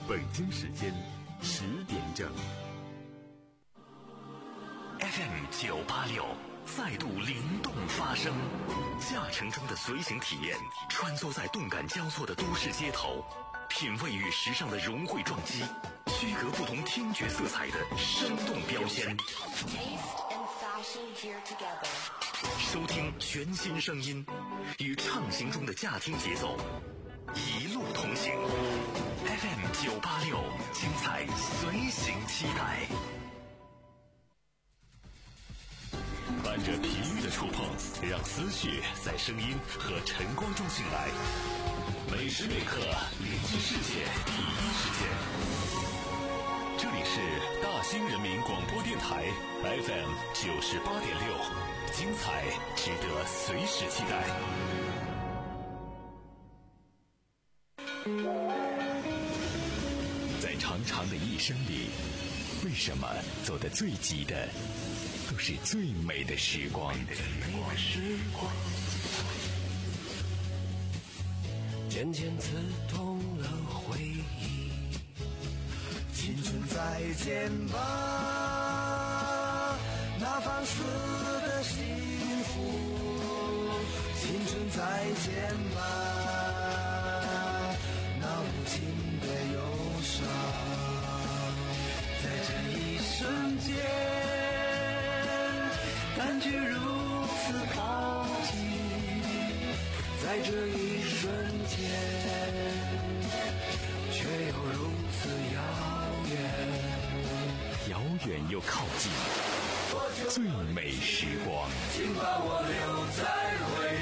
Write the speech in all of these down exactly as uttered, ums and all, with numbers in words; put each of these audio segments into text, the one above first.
北京时间十点整。 F M 九八六再度灵动发声，驾乘中的随行体验，穿梭在动感交错的都市街头，品味与时尚的融汇撞击，区隔不同听觉色彩的生动标签。收听全新声音，与畅行中的驾听节奏，一路同行。F M 九八六，精彩随行期待。伴着频率的触碰，让思绪在声音和晨光中醒来。每时每刻连接世界第一时间。这里是大兴人民广播电台 F M 九十八点六，精彩值得随时期待。在长长的一生里，为什么走得最急的都是最美的时光？ 渐渐刺痛了回忆，青春再见吧，那放肆的幸福，青春再见吧，那无情的忧伤，在这一瞬间感觉如此靠近，在这一瞬间却又如此遥远， 遥远又靠近，最美时光， 请把我留在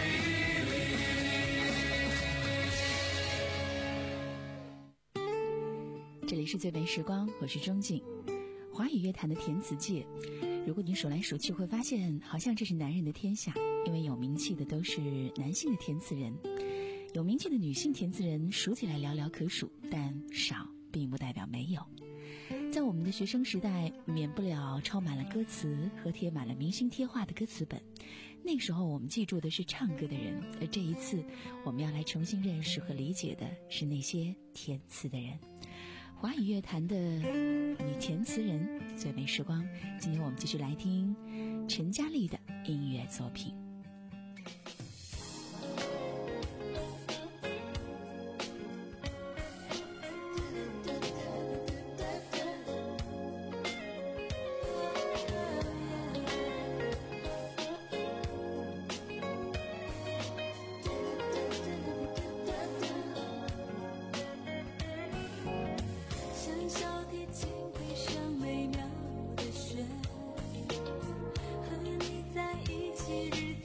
回忆里。 这里是最美时光，我是钟静。华语乐坛的填词界，如果你数来数去，会发现好像这是男人的天下，因为有名气的都是男性的填词人，有名气的女性填词人数起来寥寥可数，但少并不代表没有。在我们的学生时代，免不了抄满了歌词和贴满了明星贴画的歌词本，那时候我们记住的是唱歌的人，而这一次我们要来重新认识和理解的是那些填词的人。华语乐坛的女填词人，最美时光，今天我们继续来听陈嘉丽的音乐作品。 和你在一起日子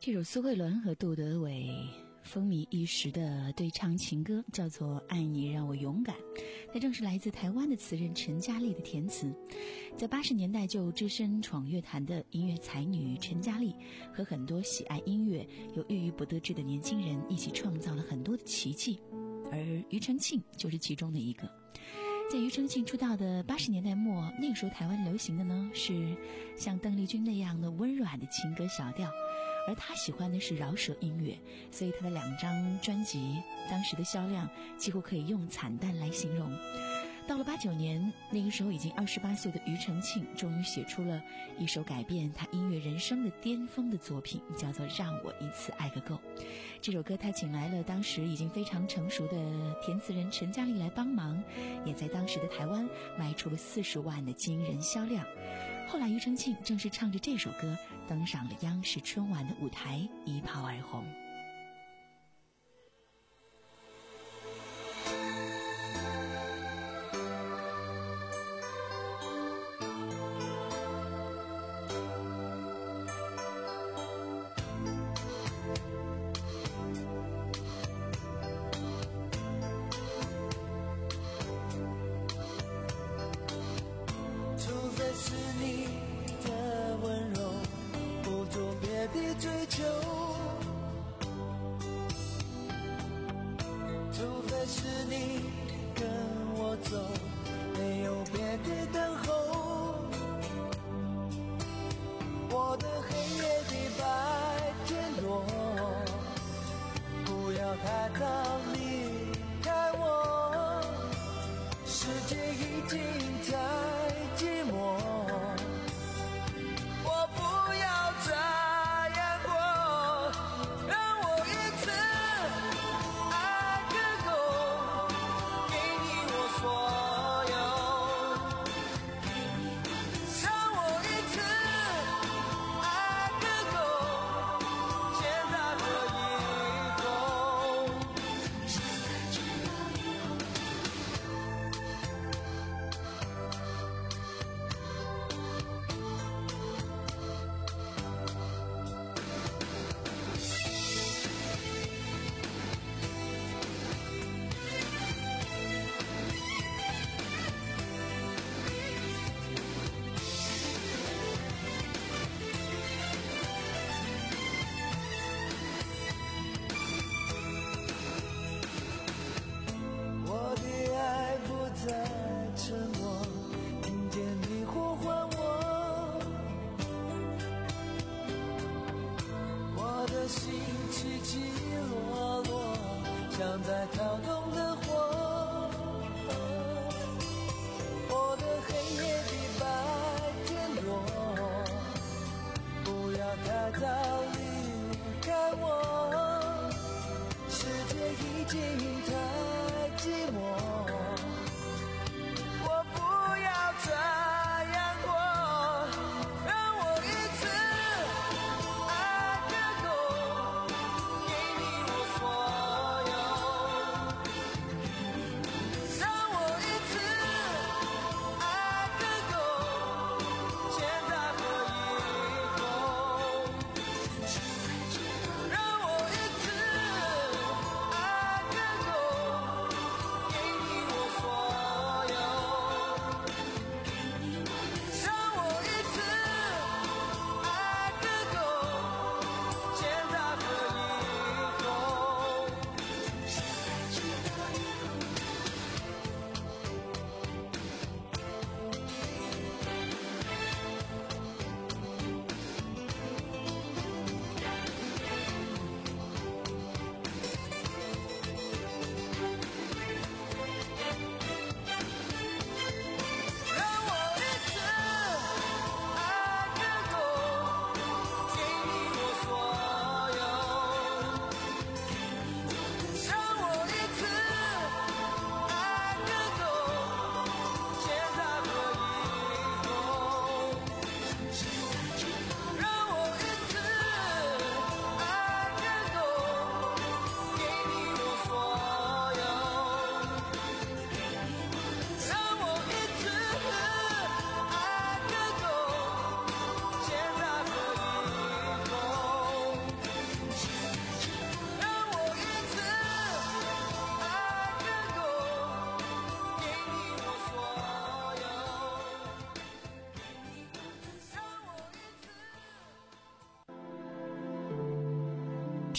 这首苏慧伦和杜德伟风靡一时的对唱情歌叫做《爱你让我勇敢》，它正是来自台湾的词人陈嘉丽的填词。在八十年代就只身闯乐坛的音乐才女陈嘉丽，和很多喜爱音乐又郁郁不得志的年轻人一起创造了很多的奇迹，而庾澄庆就是其中的一个。在庾澄庆出道的八十年代末，那个时候台湾流行的呢是像邓丽君那样的温软的情歌小调，而他喜欢的是饶舌音乐，所以他的两张专辑当时的销量几乎可以用惨淡来形容。到了八九年，那个时候已经二十八岁的庾澄庆终于写出了一首改变他音乐人生的巅峰的作品，叫做《让我一次爱个够》。这首歌他请来了当时已经非常成熟的填词人陈嘉丽来帮忙，也在当时的台湾卖出了四十万的惊人销量。后来庾澄庆正是唱着这首歌登上了央视春晚的舞台，一炮而红。 的追求，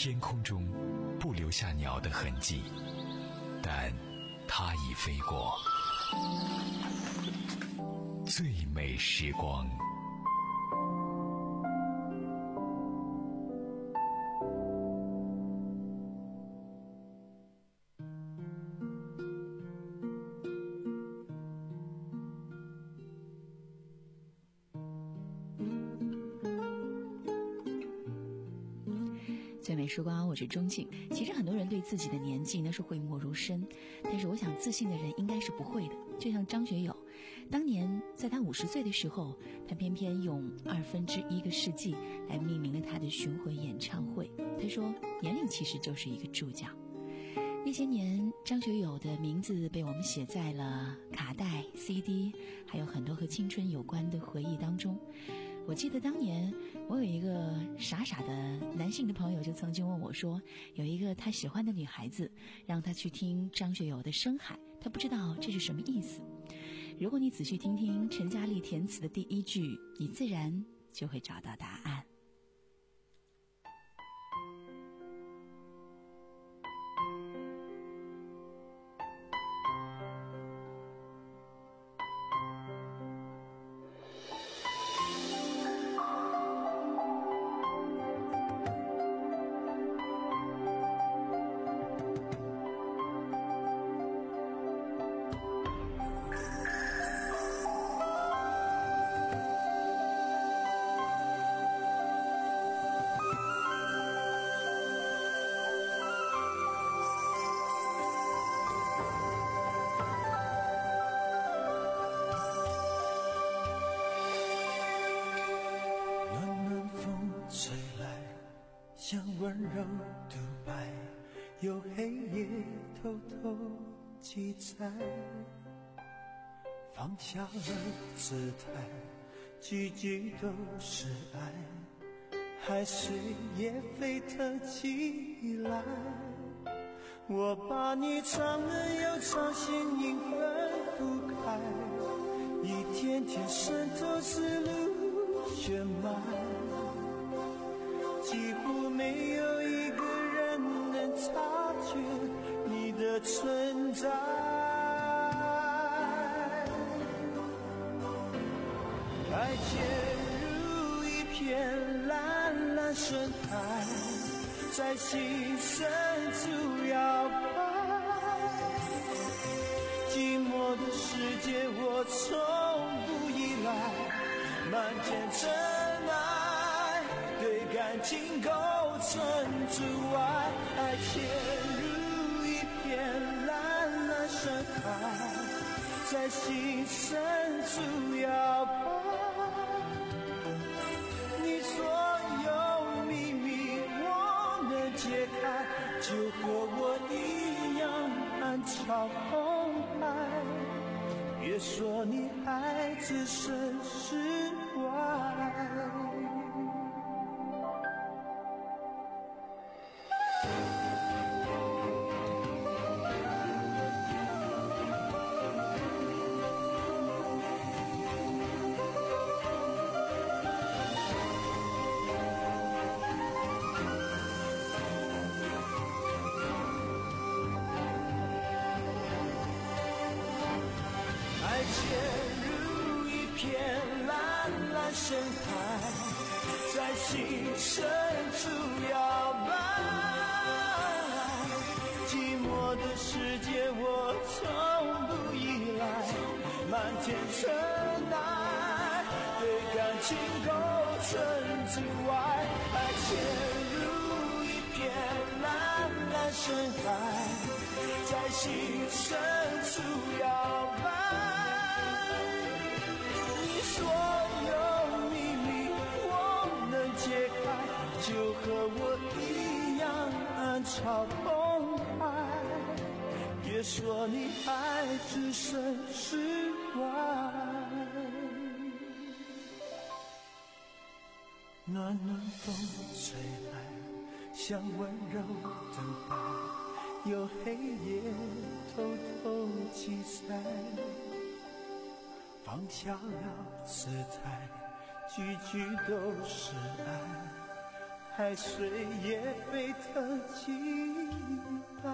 天空中不留下鸟的痕迹，但它已飞过。最美时光。 最美时光，我是钟静。其实很多人对自己的年纪呢是讳莫如深，但是我想自信的人应该是不会的。就像张学友，当年在他五十岁的时候，他偏偏用二分之一个世纪来命名了他的巡回演唱会。他说，年龄其实就是一个注脚。那些年，张学友的名字被我们写在了卡带、C D， 还有很多和青春有关的回忆当中。我记得当年我有一个傻傻的男性的朋友就曾经问我说，有一个他喜欢的女孩子让他去听张学友的《深海》，他不知道这是什么意思。如果你仔细听听陈嘉丽填词的第一句，你自然就会找到答案。 像温柔独白，有黑夜偷偷记载，放下了姿态，句句都是爱，海水也沸腾起来。我把你唱了又唱，心影分不开，一天天渗透思路血脉，几乎没有一个人能察觉你的存在。爱潜入一片蓝蓝深海，在心深处摇摆，寂寞的世界我从不依赖，漫天尘埃对感情构成阻碍。爱潜入一片蓝蓝深海，在心深处摇摆，你所有秘密我能解开，就和我一样暗潮澎湃。别说你还置身事外，深海在心深处摇摆，寂寞的世界我从不依赖，漫天尘埃对感情构成阻碍。爱潜入一片蓝蓝深海，在心深处摇摆，你所有就和我一样暗潮澎湃。别说你还置身事外，暖暖风吹来，像温柔的白，有黑夜偷偷记载，放下了姿态，句句都是爱。 海水也沸腾几百。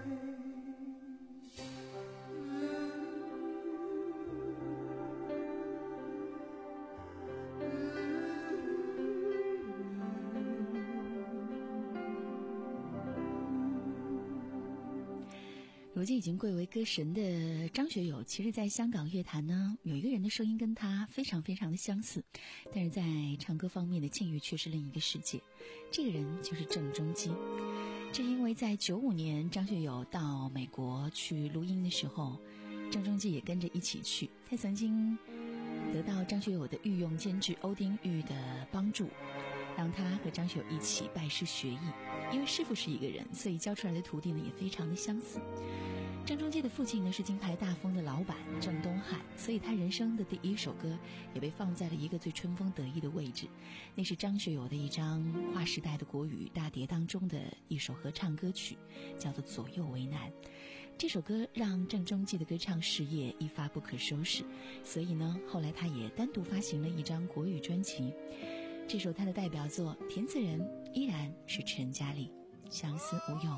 如今已经贵为歌神的张学友，其实在香港乐坛呢，有一个人的声音跟他非常非常的相似，但是在唱歌方面的境遇却是另一个世界。这个人就是郑中基。这是因为在九五年张学友到美国去录音的时候，郑中基也跟着一起去。他曾经得到张学友的御用监制欧丁玉的帮助，让他和张学友一起拜师学艺。因为师傅是一个人，所以教出来的徒弟呢也非常的相似。郑中基的父亲呢是金牌大风的老板郑东汉，所以他人生的第一首歌也被放在了一个最春风得意的位置，那是张学友的一张划时代的国语大碟当中的一首合唱歌曲，叫做《左右为难》。这首歌让郑中基的歌唱事业一发不可收拾，所以呢后来他也单独发行了一张国语专辑。这首他的代表作，填词人依然是陈嘉丽，相思无用。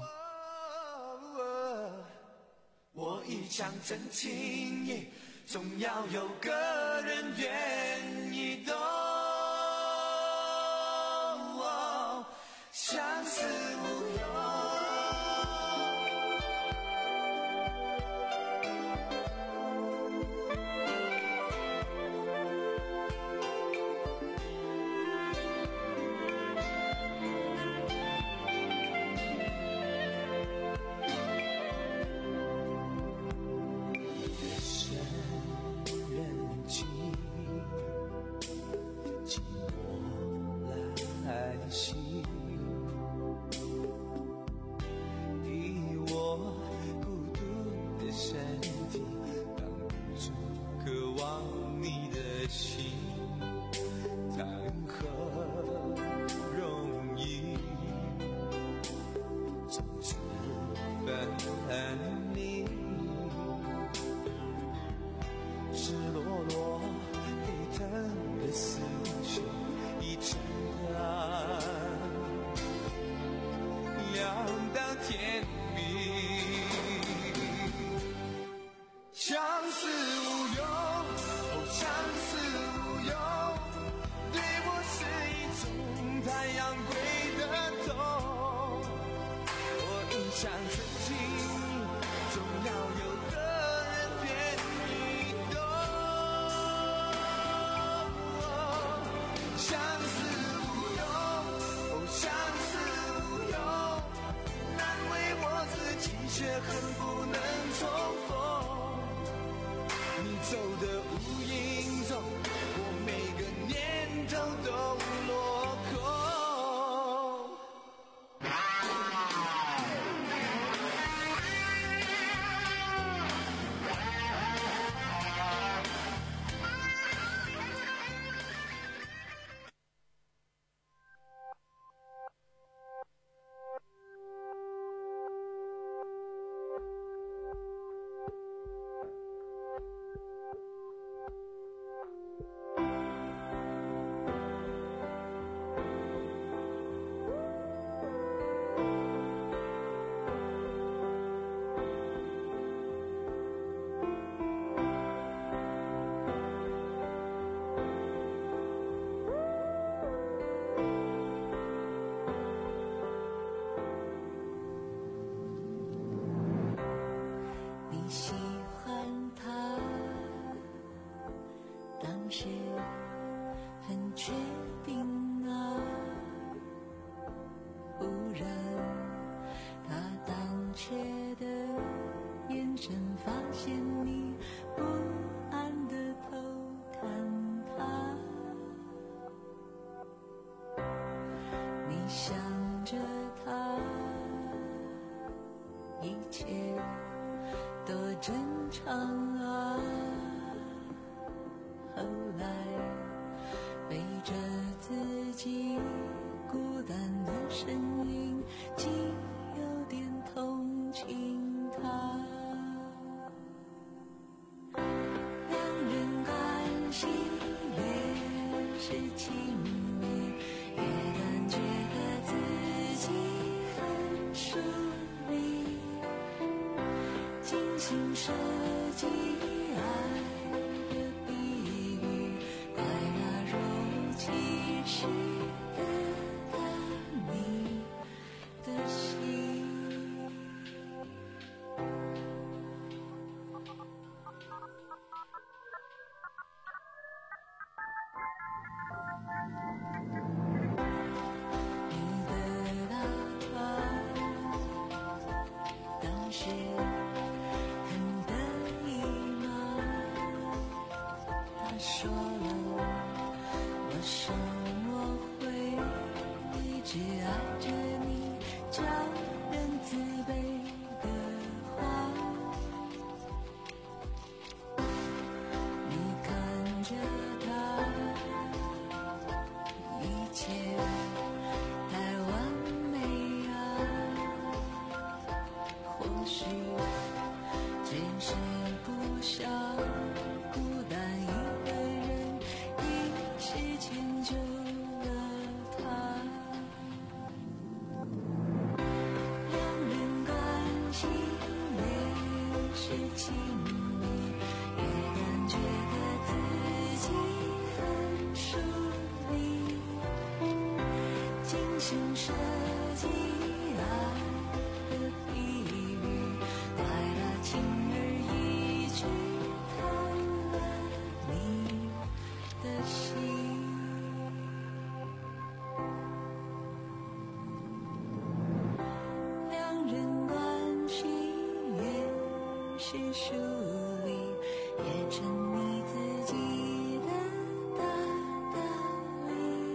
我一腔真情，总要有个人愿意懂。相思无用。 是情迷，越感觉得设计爱的比喻，快乐如其时的大你的心。你的那团当时很得意吗？他说了，我说我会一直爱着你，叫人自卑的话。你看着他，一切太完美啊，或许这样是不想孤单一个人一直迁就了他。两人关系越是亲密，越感觉得自己很疏离，精心设计爱的比喻，带了轻而易举讨了你的心。两人关系越是疏离，越沉溺自己的大道理，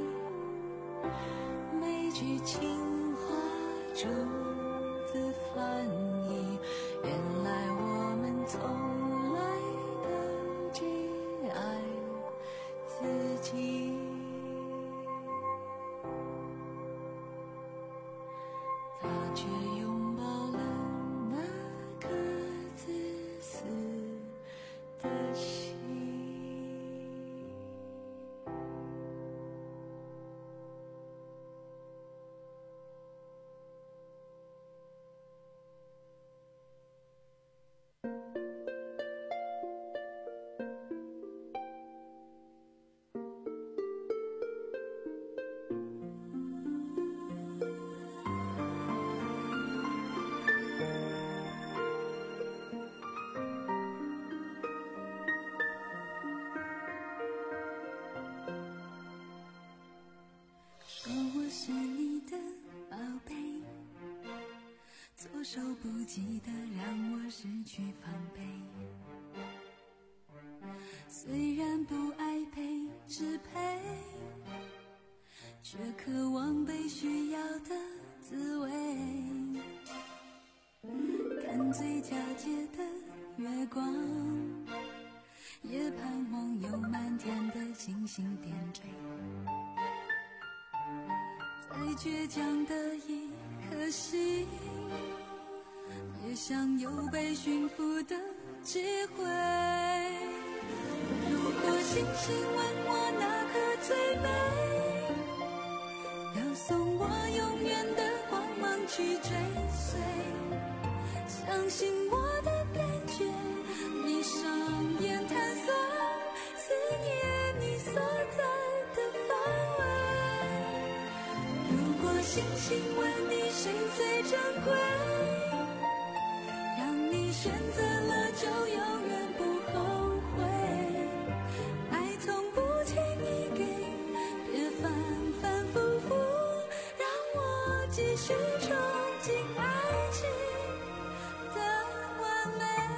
每句情话逐字翻译，原来我们从来都只爱自己。他却拥抱了那颗自私的心。说我是你的宝贝，措手不及的让我失去防备。虽然不爱被支配，却渴望被需要的滋味。看最皎洁的月光，也盼望有满天的星星点缀。再倔强的一颗心，也想有被驯服的机会。如果星星问我哪颗最美，要送我永远的光芒去追随。相信我的感觉，闭上眼探索思念你所在的范围。如果星星问你谁最珍贵，让你选择了就永远不后悔。爱从不轻易给，别反反复复，让我继续憧憬爱情的完美。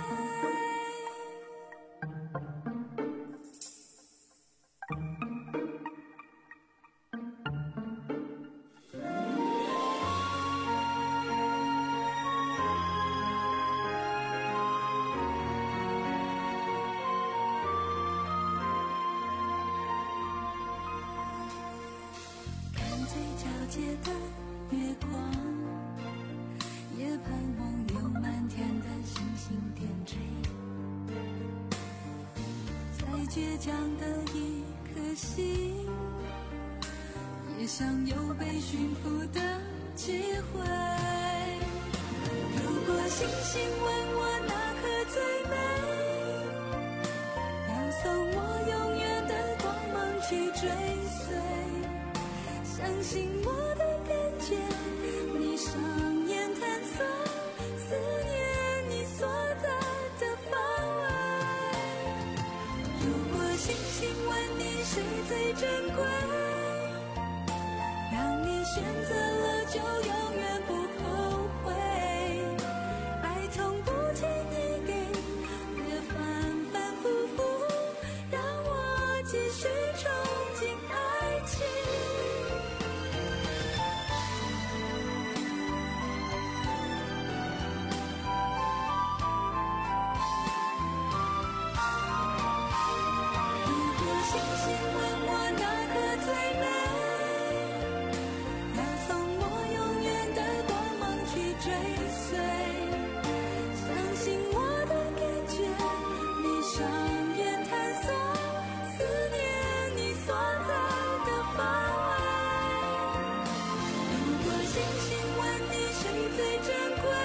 界的月光，也盼望有满天的星星点缀。再倔强的一颗心，也想有被驯服的机会。如果星星问我哪颗最美， 追随，相信我的感觉，你上眼探索，思念你所在的范围。如果星星问你谁最珍贵，让你选择了就永远不后悔。爱从不停地给，别反反复复，让我继续憧憬爱情。如果星星问我哪颗最美，要从我永远的光芒去追随，相信我的感觉，你上眼探索，思念你所在的范围。如果星星问你谁最珍贵，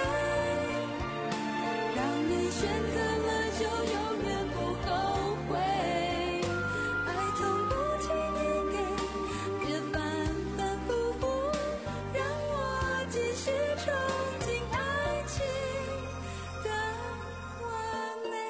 让你选择了就永远不后悔。爱从不停地给，别反反复复，让我继续憧憬爱情的完美。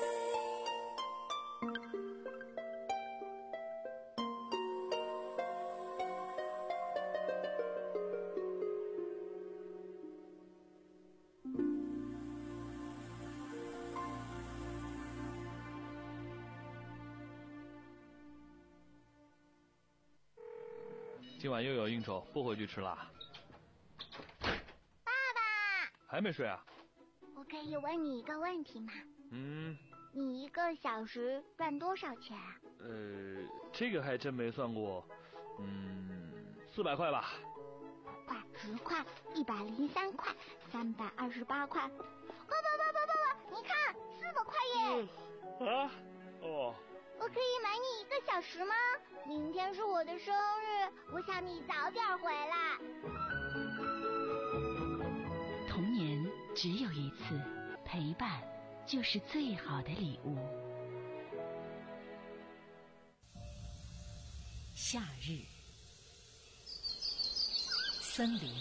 今晚又有应酬，不回去吃啦。 爸爸， 还没睡啊？ 我可以问你一个问题吗？ 嗯， 你一个小时赚多少钱啊？ 呃，这个还真没算过。嗯，四百块吧。 块、十块、一百零三块、三百二十八块。爸爸爸爸爸爸，你看，四百块耶！ 啊？哦。 我可以买你一个小时吗？明天是我的生日，我想你早点回来。 童年只有一次，陪伴就是最好的礼物。夏日，森林，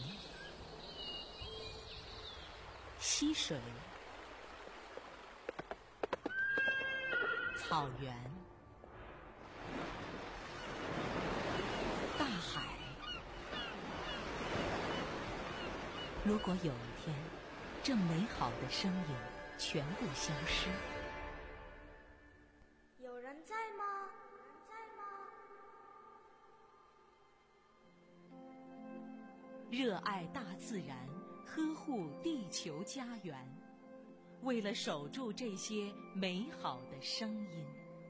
溪水，草原，大海。如果有一天，这美好的声音全部消失， 有人在吗？在吗？ 热爱大自然，呵护地球家园，为了守住这些美好的声音。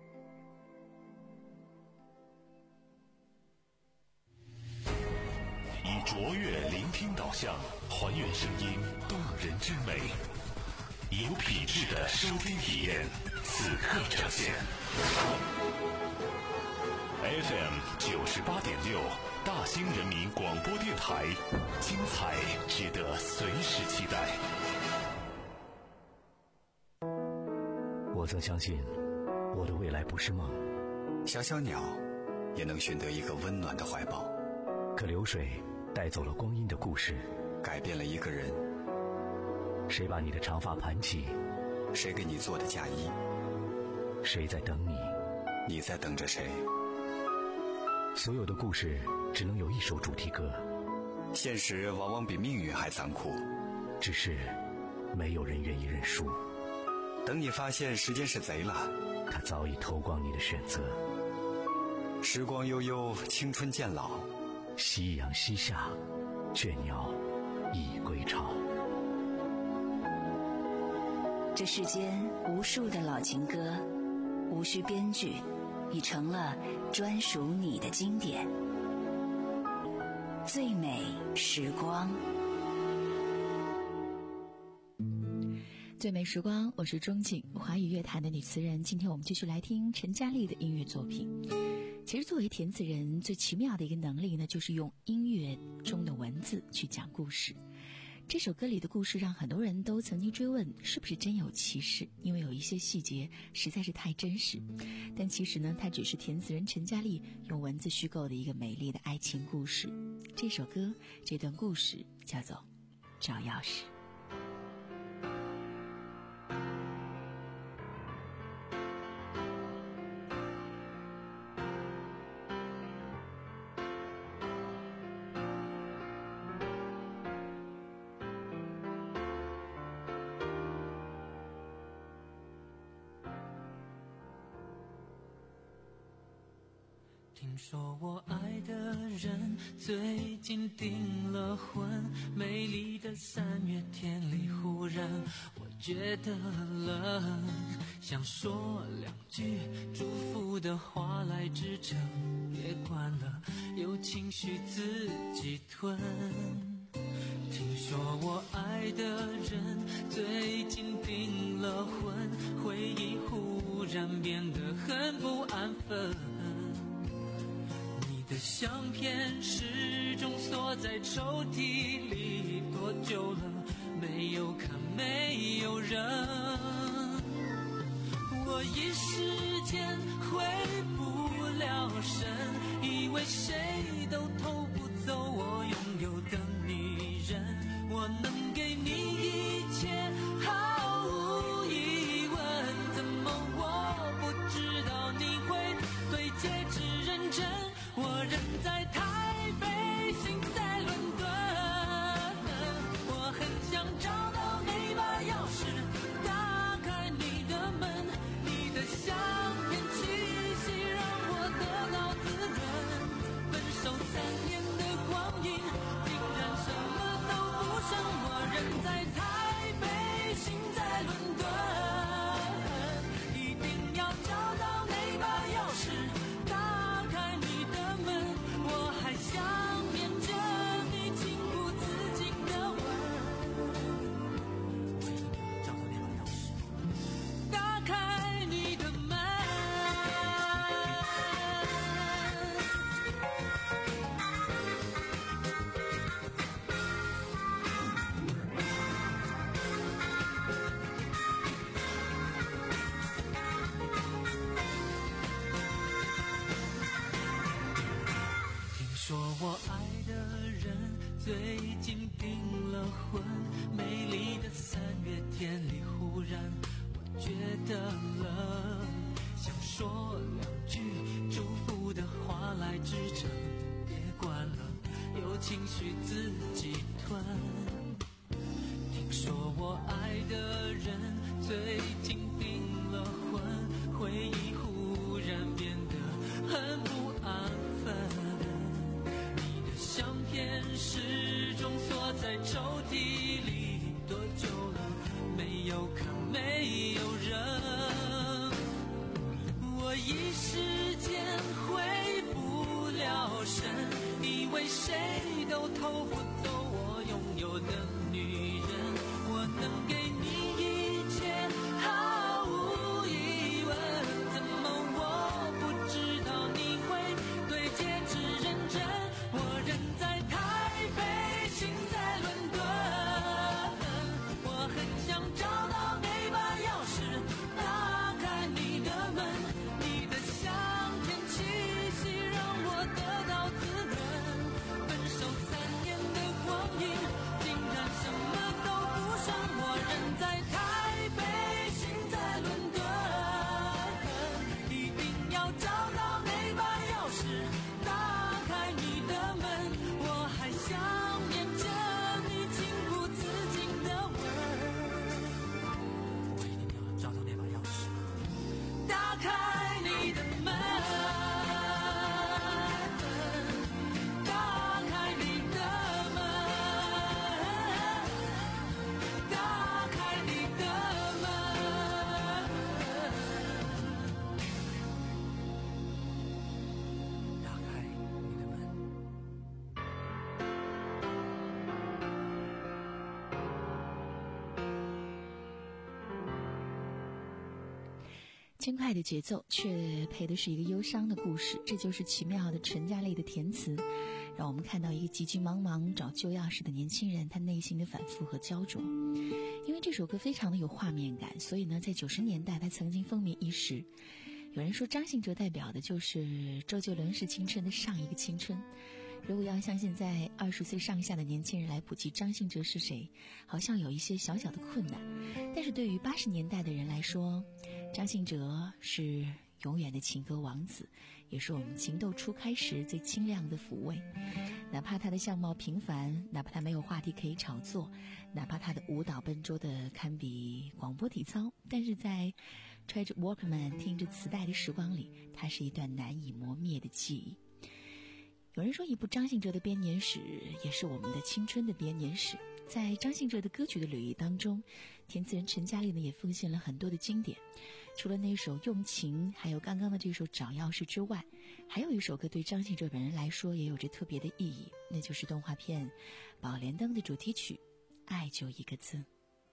以卓越聆听导向，还原声音动人之美，有品质的收听体验，此刻呈现。F M 九十八点六，大兴人民广播电台，精彩值得随时期待。 我曾相信，我的未来不是梦。 小小鸟也能寻得一个温暖的怀抱， 可流水带走了光阴的故事， 改变了一个人。 谁把你的长发盘起？ 谁给你做的嫁衣？ 谁在等你？ 你在等着谁？ 所有的故事只能有一首主题歌。 现实往往比命运还残酷， 只是没有人愿意认输。 等你发现时间是贼了， 他早已偷光你的选择。 时光悠悠，青春渐老， 夕阳西下，倦鸟已归巢。 这世间无数的老情歌，无需编剧，已成了专属你的经典。最美时光，最美时光，我是钟景，华语乐坛的女词人。今天我们继续来听陈嘉丽的音乐作品。其实作为填词人，最奇妙的一个能力呢，就是用音乐中的文字去讲故事。 这首歌里的故事让很多人都曾经追问是不是真有其事，因为有一些细节实在是太真实。但其实呢，它只是填词人陈嘉丽用文字虚构的一个美丽的爱情故事。这首歌，这段故事叫做《找钥匙》。 听说我爱的人最近订了婚，美丽的三月天里忽然我觉得冷，想说两句祝福的话来支撑，别管了，有情绪自己吞。听说我爱的人最近订了婚，回忆忽然变得很不安分，的相片始终锁在抽屉里，多久了没有看没有人，我一时间回不了神，以为谁都偷不走我拥有的女人，我能给你一切毫无疑问，怎么我不知道你会对戒指认真，我人在台北，心在伦敦，我很想找到那把钥匙，打开你的门，你的香甜气息让我得到滋润，分手三年的光阴，竟然什么都不剩，我人在台北，心在伦敦，一定要找到那把钥匙，打开你的门，我还想念着你情不自禁的吻，我一定要找到那把钥匙，打开你的门。听说我爱的人最近订了婚，美丽的三月天里忽然我觉得冷，想说两句祝福的话来支撑，别管了，有情绪自己吞。听说我爱的人最近订了婚，回忆忽然变得很不安分，相片始终锁在抽屉里，多久了没有看没有人，我一时间回不了神，以为谁都偷不走我拥有的女人，我能给你一切毫无疑问，怎么我不知道你会对戒指认真，我人在台北，心在伦敦， 轻快的节奏却配的是一个忧伤的故事，这就是奇妙的陈嘉丽的填词，让我们看到一个急急忙忙找旧钥匙的年轻人，他内心的反复和焦灼。因为这首歌非常的有画面感，所以呢在九十年代他曾经风靡一时。有人说张信哲代表的就是周杰伦是青春的上一个青春，如果要向现在二十岁上下的年轻人来普及张信哲是谁，好像有一些小小的困难。但是对于八十年代的人来说，张信哲是永远的情歌王子，也是我们情窦初开时最清亮的抚慰。哪怕他的相貌平凡，哪怕他没有话题可以炒作，哪怕他的舞蹈笨拙的堪比广播体操，但是在揣着 Walkman 听着磁带的时光里，它是一段难以磨灭的记忆。有人说一部张信哲的编年史也是我们的青春的编年史。在张信哲的歌曲的履历当中，填词人陈嘉丽呢也奉献了很多的经典，除了那首用情还有刚刚的这首找钥匙之外，还有一首歌对张信哲本人来说也有着特别的意义，那就是动画片《宝莲灯》的主题曲《爱就一个字》。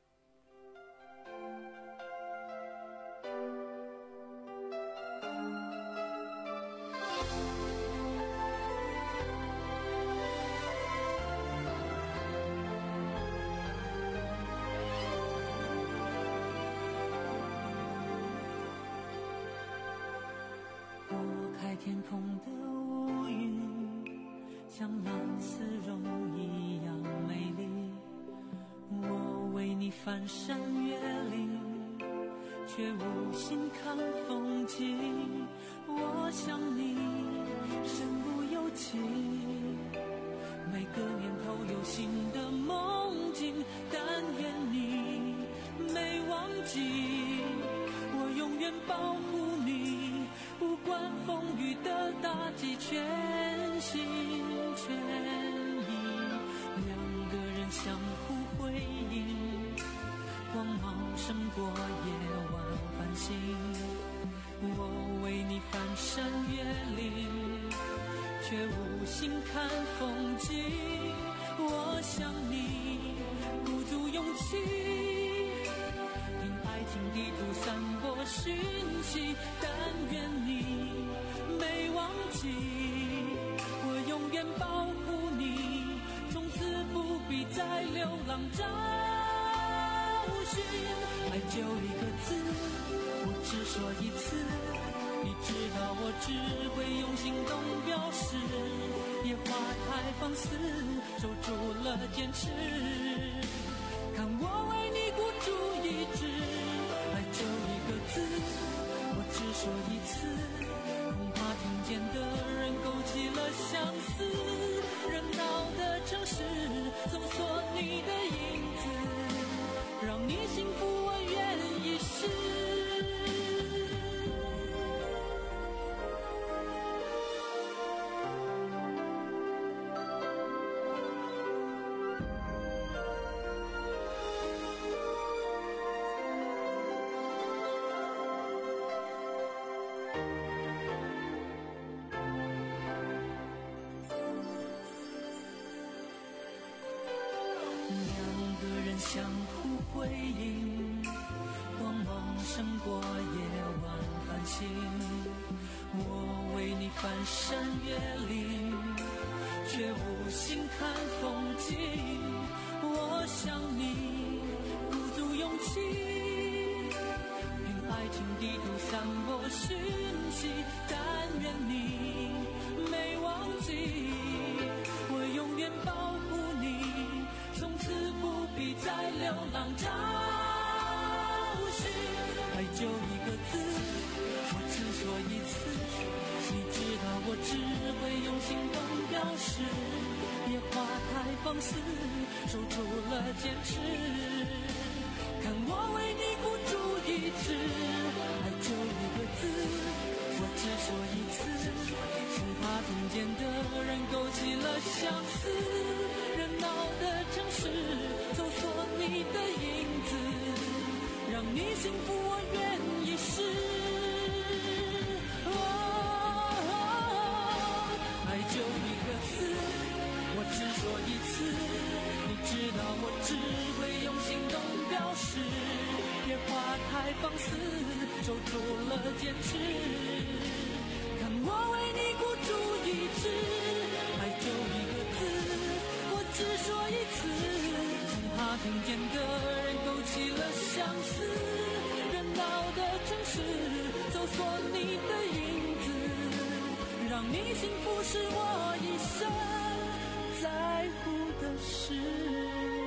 天空的乌云像蓝丝绒一样美丽，我为你翻山越岭，却无心看风景。我想你身不由己，每个年头有新的梦境，但愿你没忘记，我永远保护你，不管风雨的打击，全心全意，两个人相互辉映，光芒胜过夜晚繁星。我为你翻山越岭，却无心看风景。我想你鼓足勇气，凭爱情地图散播讯息，但愿你没忘记，我永远保护你，从此不必再流浪找寻。爱就一个字，我只说一次，你知道我只会用行动表示，野花太放肆，守住了坚持，看我为你孤注一掷。爱就一个字，我只说一次，恐怕听见的人勾起了相思，热闹的城市搜索你的影子，让你幸福我愿意试。相互辉映，光芒胜过夜晚繁星。我为你翻山越岭，却无心看风景。我想你鼓足勇气，凭爱情地图散播讯息，但愿你没忘记，我永远保护你，从此不必再流浪找寻。爱就一个字，我只说一次，你知道我只会用行动表示，野花太放肆，守住了坚持，看我为你孤注一掷。爱就一个字，我只说一次，恐怕听见的人勾起了相思，热闹的城市搜索你的影子，让你幸福我愿意试。哦哦哦、爱就一个字，我只说一次，你知道我只会用行动表示， 别花开放肆，守住了坚持。看我为你孤注一掷，爱就一个字，我只说一次，只怕听见的人勾起了相思。热闹的城市，搜索你的影子，让你幸福是我一生在乎的事。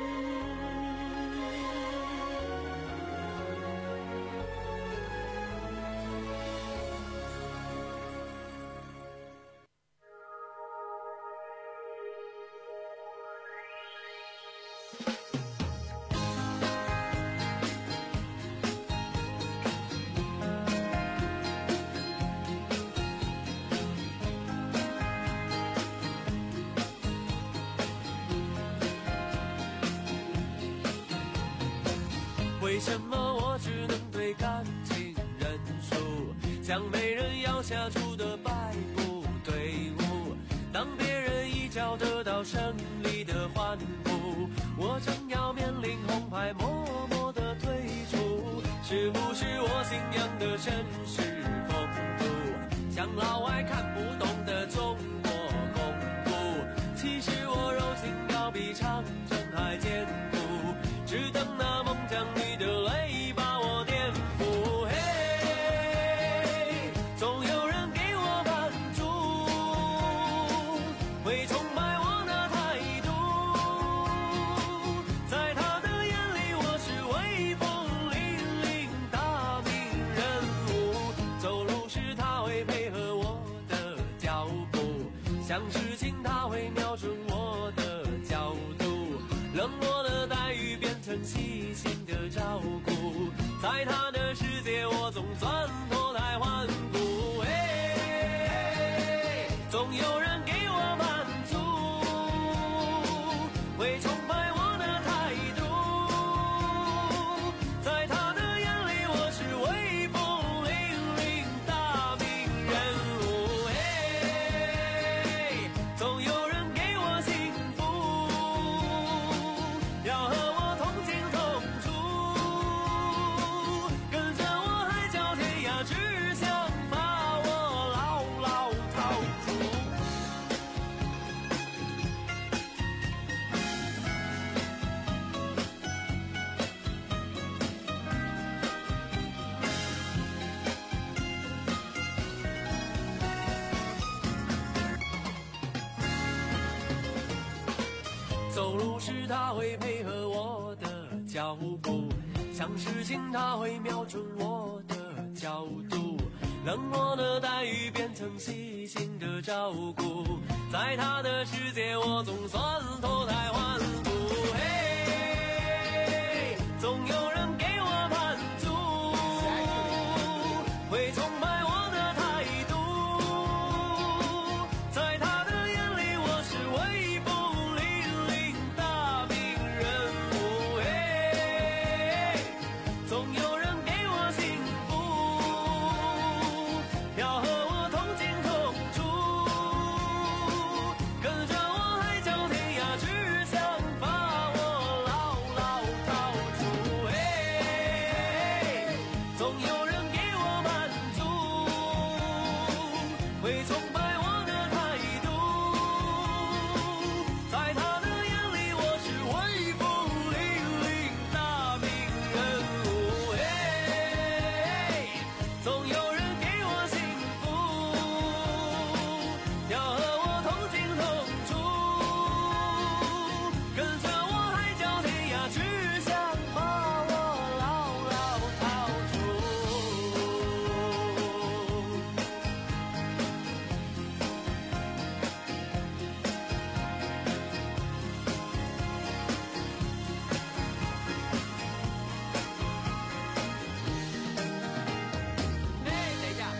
为什么我只能对感情认输，像没人要下注的败部队伍？当别人一脚得到胜利的欢呼，我正要面临红牌，默默的退出。是不是我信仰的绅士风度，像老外看不懂的中国功夫？其实我柔情要比长城还坚固，只等那梦将你的泪把我颠覆。嘿，总有人给我满足，会崇拜我的态度。在他的眼里，我是威风凛凛大名人物。走路时他会配合我的脚步，想事情他会瞄准我的角度，冷漠的待遇变成细心的照顾，在他的世界我总算脱胎换骨。哎，总有人给我满足，会崇拜我的态度。在他的眼里，我是威风凛凛大名人物。哎，总有人给我幸福，要和我同进同出，跟着我海角天涯，只想把我牢牢套住。走路时他会配合我的脚步，想事情他会瞄准我的角度，冷漠的待遇变成细心的照顾，在他的世界我总算脱胎换骨。嘿，总有人给我满足，会崇拜我的态度。在他的眼里，我是威风凛凛大名人物。嘿，总有人给我幸福，要和我同进同出，跟着我海角天涯，只想把我牢牢套住。哎，总有人给我满足，会崇拜我的态度。在他的眼里，我是威风凛凛大名人物。哎，总有人给我幸福，要和我同进同出，跟着我海角天涯，只想把我牢牢套住。哎，等一下。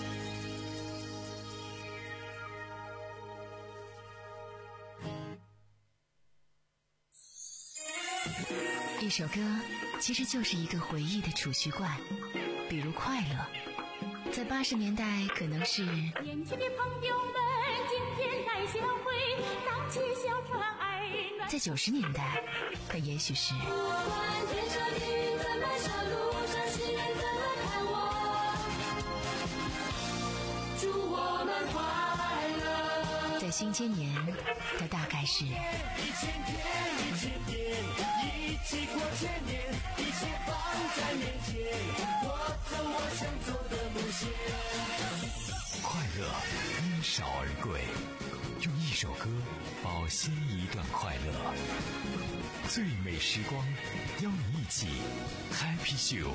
一首歌其实就是一个回忆的储蓄罐，比如快乐，在八十年代可能是年轻的朋友们，今天来相会，荡起小船爱暖。 在九十年代，可也许是不管天上雨怎么下路， 在新千年，它大概是一千天，一千年，一起过千年，一切放在面前，我走我想走的路线。 快乐因少而贵，用一首歌保鲜一段快乐。最美时光，邀你一起 Happy Show。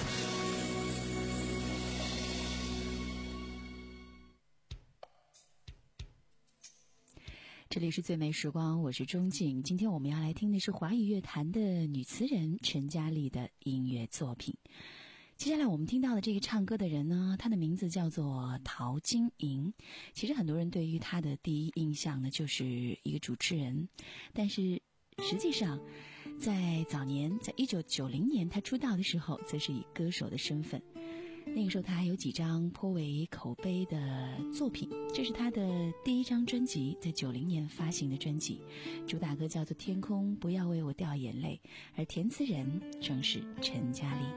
这里是最美时光，我是钟静。今天我们要来听的是华语乐坛的女词人陈嘉丽的音乐作品。接下来我们听到的这个唱歌的人呢，她的名字叫做陶晶莹。其实很多人对于她的第一印象呢，就是一个主持人，但是实际上在早年，在一九九零年她出道的时候，则是以歌手的身份。那个时候她还有几张颇为口碑的作品，这是她的第一张专辑，在九零年发行的专辑，主打歌叫做《天空不要为我掉眼泪》，而填词人正是陈嘉丽。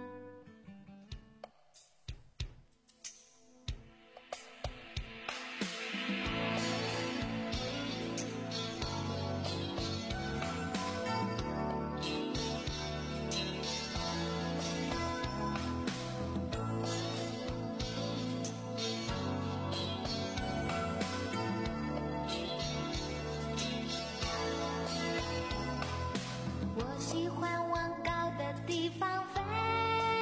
我喜欢往高的地方飞。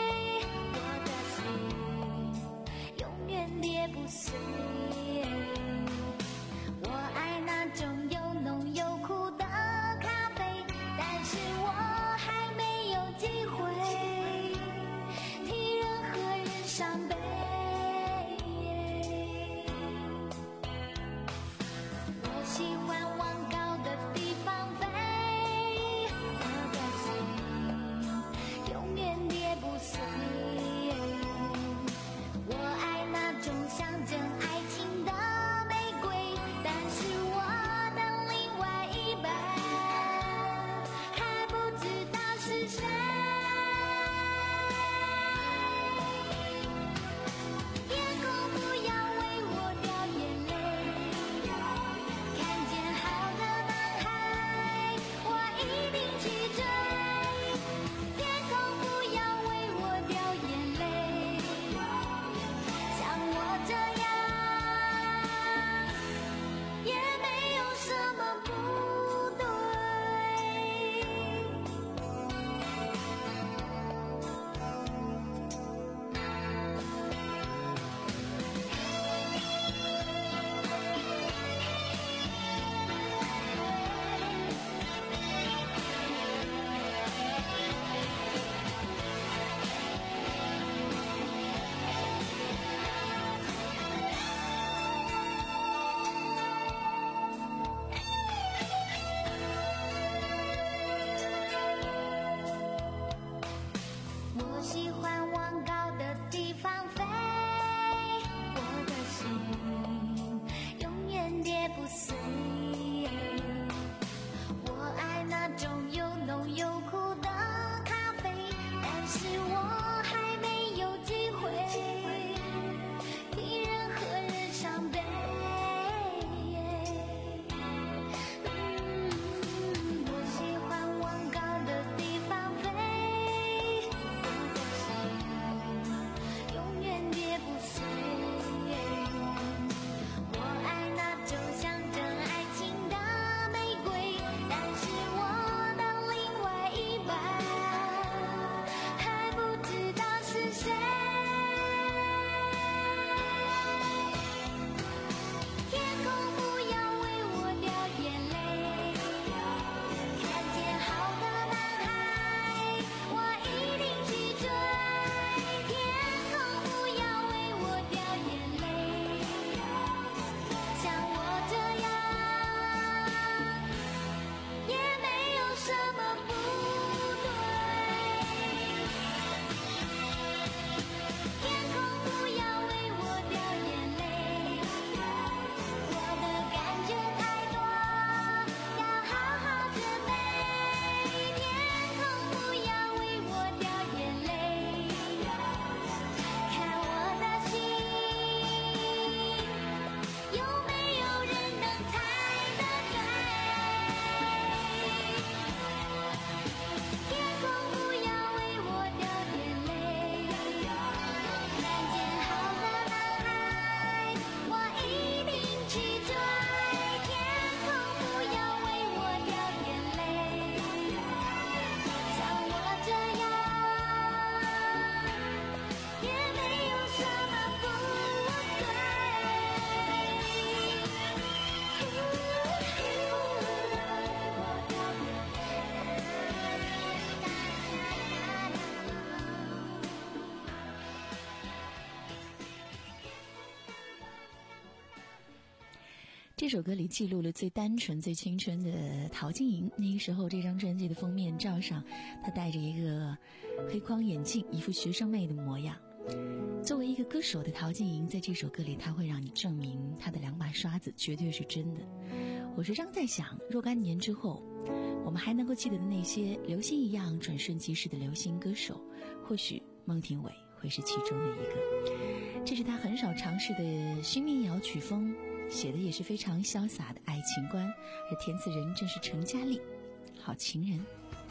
这首歌里记录了最单纯最青春的陶晶莹。那个时候这张专辑的封面照上，她戴着一个黑框眼镜，一副学生妹的模样。作为一个歌手的陶晶莹，在这首歌里她会让你证明她的两把刷子绝对是真的。我时常在想，若干年之后我们还能够记得的那些流星一样转瞬即逝的流行歌手，或许孟庭苇会是其中的一个。这是他很少尝试的新民谣曲风，写的也是非常潇洒的爱情观，而填词人正是陈嘉丽，好情人。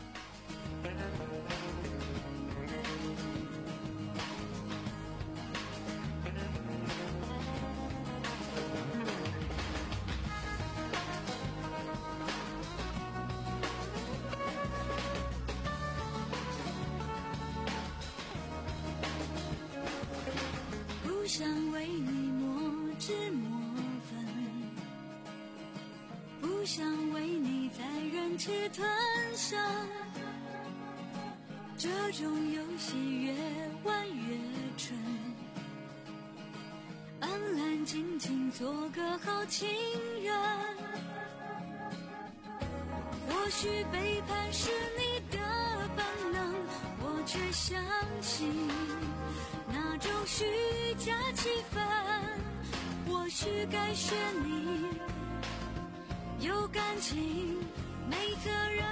不想为你磨脂磨粉，不想为你在忍气吞声，这种游戏越玩越蠢，安安静静做个好情人。或许背叛是你的本能，我却相信那种虚假气氛。或许该选你，有感情没责任。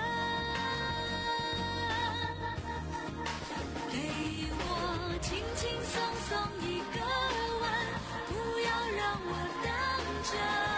给我轻轻松松一个吻，不要让我等着。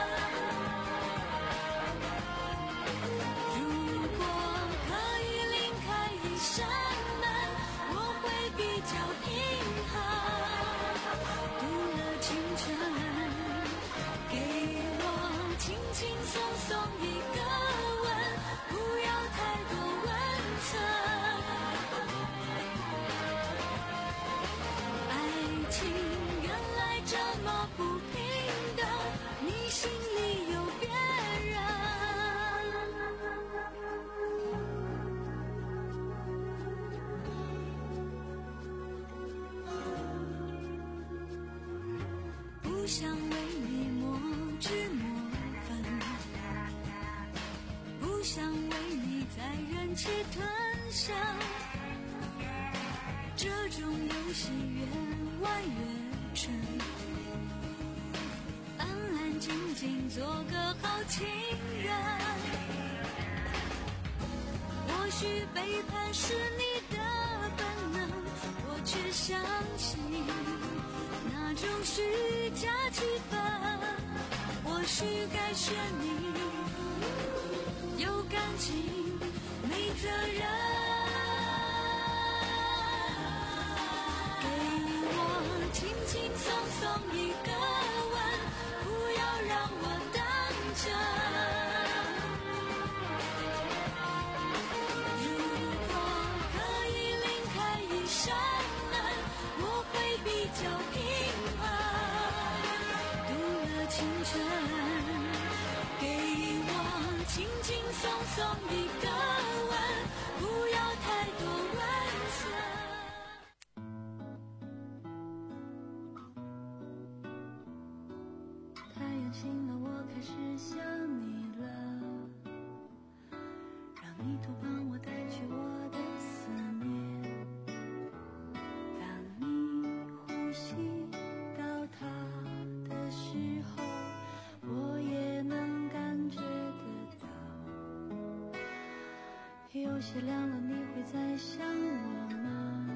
不想为你磨脂磨粉，不想为你在忍气吞声，这种游戏越玩越蠢，安安静静做个好情人。或许背叛是你的本能，我却相信那种虚假气氛。或许该选你，有感情没责任。给我轻轻松松一个吻，不要让我等着。如果可以另开一扇门，我会比较平衡。青春，给我轻轻松松一个吻，不要太多温存。太阳醒了，我开始想你了，让泥土帮我带去我的思念。当你呼吸到它的时候，我也能感觉得到。有些凉了，你会再想我吗？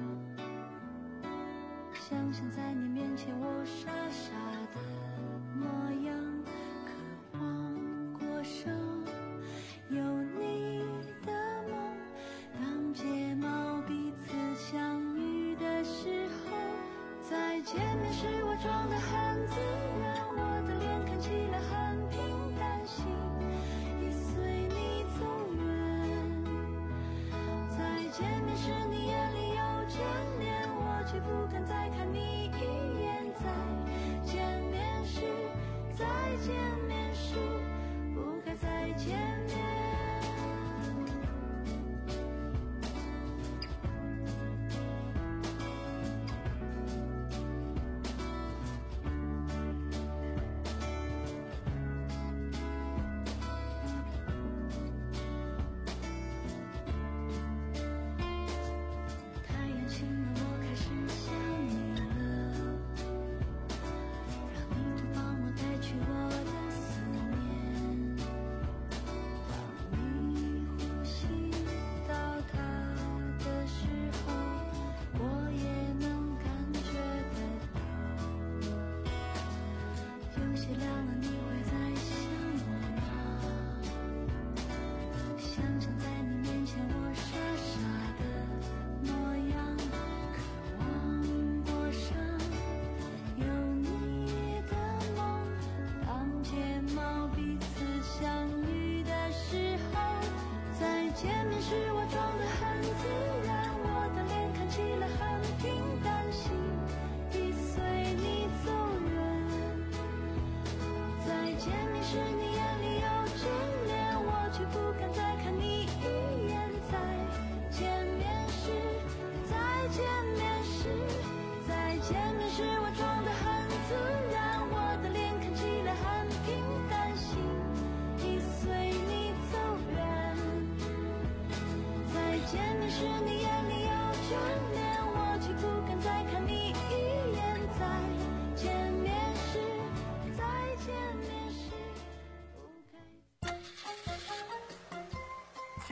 想象在你面前我傻傻的模样，渴望过生有你的梦。当睫毛彼此相遇的时候，再见面时我装得很自然，我的脸看起来很平淡，心已随你走远。再见面时你眼里有眷恋，我却不敢再看你一眼。再见面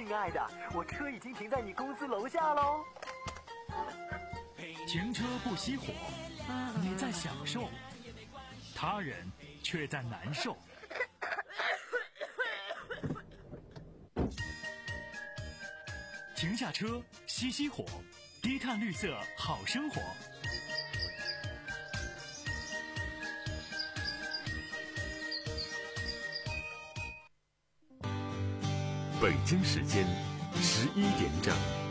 亲爱的，我车已经停在你公司楼下喽。 停车不熄火，你在享受，他人却在难受。停下车，熄熄火，低碳绿色好生活。 北京时间十一点整。